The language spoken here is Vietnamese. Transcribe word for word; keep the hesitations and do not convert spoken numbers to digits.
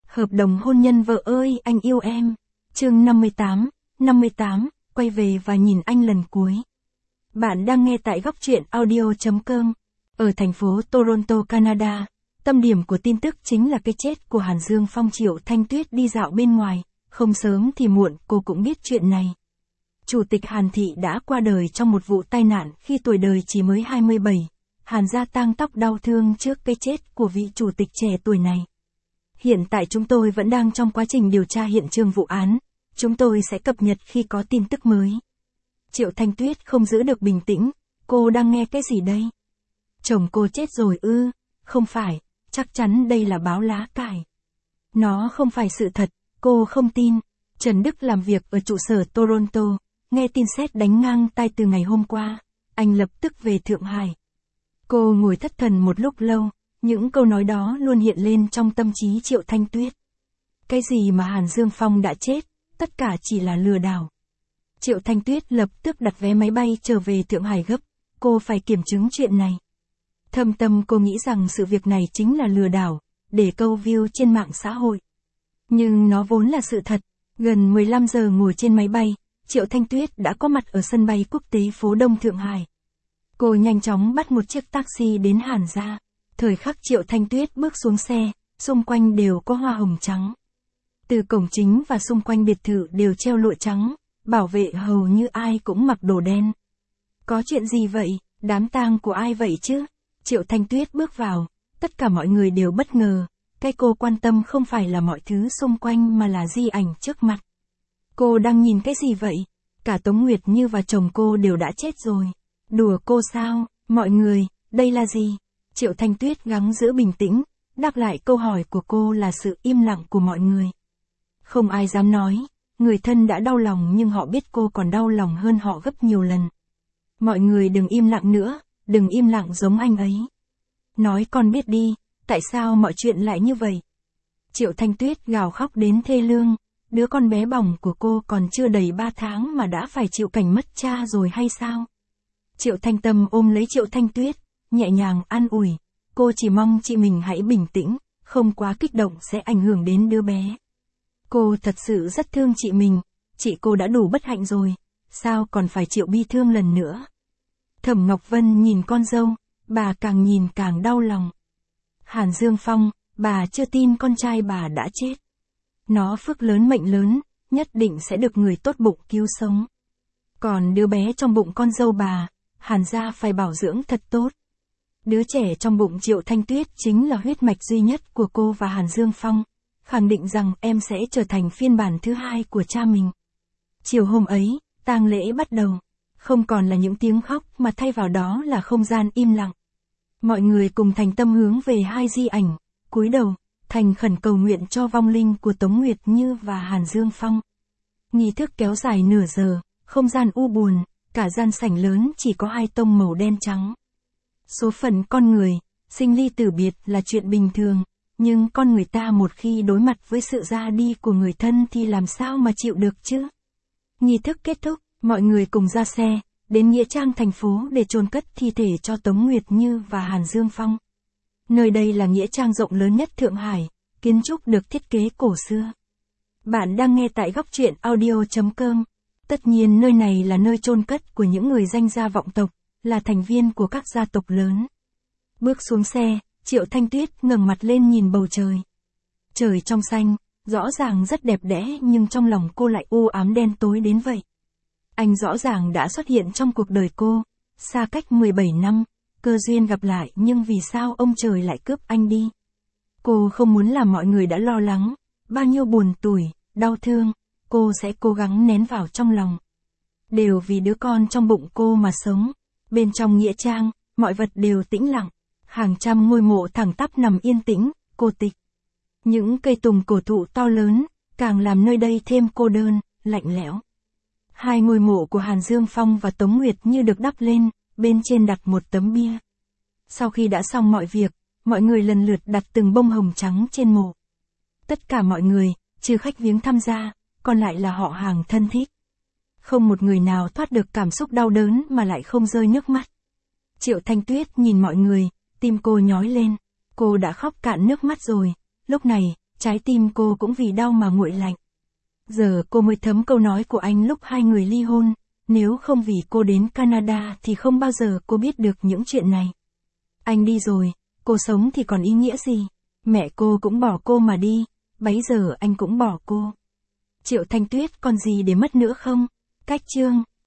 Hợp đồng hôn nhân vợ ơi anh yêu em. Chương năm mươi tám, năm mươi tám, quay về và nhìn anh lần cuối. Bạn đang nghe tại góc truyện audio chấm com. Ở thành phố Toronto, Canada, tâm điểm của tin tức chính là cái chết của Hàn Dương Phong. Triệu Thanh Tuyết đi dạo bên ngoài, không sớm thì muộn cô cũng biết chuyện này. Chủ tịch Hàn Thị đã qua đời trong một vụ tai nạn khi tuổi đời chỉ mới hai mươi bảy. Hàn gia tang tóc đau thương trước cái chết của vị chủ tịch trẻ tuổi này. Hiện tại chúng tôi vẫn đang trong quá trình điều tra hiện trường vụ án. Chúng tôi sẽ cập nhật khi có tin tức mới. Triệu Thanh Tuyết không giữ được bình tĩnh. Cô đang nghe cái gì đây? Chồng cô chết rồi ư? Không phải, chắc chắn đây là báo lá cải. Nó không phải sự thật, cô không tin. Trần Đức làm việc ở trụ sở Toronto, nghe tin sét đánh ngang tai từ ngày hôm qua. Anh lập tức về Thượng Hải. Cô ngồi thất thần một lúc lâu, những câu nói đó luôn hiện lên trong tâm trí Triệu Thanh Tuyết. Cái gì mà Hàn Dương Phong đã chết, tất cả chỉ là lừa đảo. Triệu Thanh Tuyết lập tức đặt vé máy bay trở về Thượng Hải gấp, cô phải kiểm chứng chuyện này. Thâm tâm cô nghĩ rằng sự việc này chính là lừa đảo, để câu view trên mạng xã hội. Nhưng nó vốn là sự thật. Gần mười lăm giờ ngồi trên máy bay, Triệu Thanh Tuyết đã có mặt ở sân bay quốc tế phố Đông Thượng Hải. Cô nhanh chóng bắt một chiếc taxi đến Hàn gia. Thời khắc Triệu Thanh Tuyết bước xuống xe, xung quanh đều có hoa hồng trắng. Từ cổng chính và xung quanh biệt thự đều treo lụa trắng, bảo vệ hầu như ai cũng mặc đồ đen. Có chuyện gì vậy, đám tang của ai vậy chứ? Triệu Thanh Tuyết bước vào, tất cả mọi người đều bất ngờ. Cái cô quan tâm không phải là mọi thứ xung quanh mà là di ảnh trước mặt. Cô đang nhìn cái gì vậy? Cả Tống Nguyệt Như và chồng cô đều đã chết rồi. Đùa cô sao? Mọi người, đây là gì? Triệu Thanh Tuyết gắng giữ bình tĩnh, đáp lại câu hỏi của cô là sự im lặng của mọi người. Không ai dám nói, người thân đã đau lòng nhưng họ biết cô còn đau lòng hơn họ gấp nhiều lần. Mọi người đừng im lặng nữa, đừng im lặng giống anh ấy. Nói con biết đi, tại sao mọi chuyện lại như vậy? Triệu Thanh Tuyết gào khóc đến thê lương, đứa con bé bỏng của cô còn chưa đầy ba tháng mà đã phải chịu cảnh mất cha rồi hay sao? Triệu Thanh Tâm ôm lấy Triệu Thanh Tuyết, nhẹ nhàng an ủi, cô chỉ mong chị mình hãy bình tĩnh, không quá kích động sẽ ảnh hưởng đến đứa bé. Cô thật sự rất thương chị mình, chị cô đã đủ bất hạnh rồi, sao còn phải chịu bi thương lần nữa? Thẩm Ngọc Vân nhìn con dâu, bà càng nhìn càng đau lòng. Hàn Dương Phong, bà chưa tin con trai bà đã chết. Nó phước lớn mệnh lớn, nhất định sẽ được người tốt bụng cứu sống. Còn đứa bé trong bụng con dâu bà, Hàn gia phải bảo dưỡng thật tốt. Đứa trẻ trong bụng Triệu Thanh Tuyết chính là huyết mạch duy nhất của cô và Hàn Dương Phong, khẳng định rằng em sẽ trở thành phiên bản thứ hai của cha mình. Chiều hôm ấy, tang lễ bắt đầu, không còn là những tiếng khóc mà thay vào đó là không gian im lặng. Mọi người cùng thành tâm hướng về hai di ảnh, cúi đầu, thành khẩn cầu nguyện cho vong linh của Tống Nguyệt Như và Hàn Dương Phong. Nghi thức kéo dài nửa giờ, không gian u buồn, cả gian sảnh lớn chỉ có hai tông màu đen trắng. Số phận con người, sinh ly tử biệt là chuyện bình thường, nhưng con người ta một khi đối mặt với sự ra đi của người thân thì làm sao mà chịu được chứ? Nghi thức kết thúc, mọi người cùng ra xe, đến nghĩa trang thành phố để chôn cất thi thể cho Tống Nguyệt Như và Hàn Dương Phong. Nơi đây là nghĩa trang rộng lớn nhất Thượng Hải, kiến trúc được thiết kế cổ xưa. Bạn đang nghe tại góc truyện audio chấm com. Tất nhiên nơi này là nơi chôn cất của những người danh gia vọng tộc, là thành viên của các gia tộc lớn. Bước xuống xe, Triệu Thanh Tuyết ngẩng mặt lên nhìn bầu trời. Trời trong xanh, rõ ràng rất đẹp đẽ nhưng trong lòng cô lại u ám đen tối đến vậy. Anh rõ ràng đã xuất hiện trong cuộc đời cô, xa cách mười bảy năm, cơ duyên gặp lại nhưng vì sao ông trời lại cướp anh đi? Cô không muốn làm mọi người đã lo lắng, bao nhiêu buồn tủi, đau thương, cô sẽ cố gắng nén vào trong lòng. Đều vì đứa con trong bụng cô mà sống. Bên trong nghĩa trang, mọi vật đều tĩnh lặng, hàng trăm ngôi mộ thẳng tắp nằm yên tĩnh, cô tịch. Những cây tùng cổ thụ to lớn, càng làm nơi đây thêm cô đơn, lạnh lẽo. Hai ngôi mộ của Hàn Dương Phong và Tống Nguyệt Như được đắp lên, bên trên đặt một tấm bia. Sau khi đã xong mọi việc, mọi người lần lượt đặt từng bông hồng trắng trên mộ. Tất cả mọi người, trừ khách viếng tham gia, còn lại là họ hàng thân thích. Không một người nào thoát được cảm xúc đau đớn mà lại không rơi nước mắt. Triệu Thanh Tuyết nhìn mọi người, tim cô nhói lên. Cô đã khóc cạn nước mắt rồi. Lúc này, Trái tim cô cũng vì đau mà nguội lạnh. Giờ cô mới thấm câu nói của anh lúc hai người ly hôn, nếu không vì cô đến Canada thì không bao giờ cô biết được những chuyện này. Anh đi rồi, cô sống thì còn ý nghĩa gì? Mẹ cô cũng bỏ cô mà đi, bấy giờ anh cũng bỏ cô. Triệu Thanh Tuyết còn gì để mất nữa không? Cách chương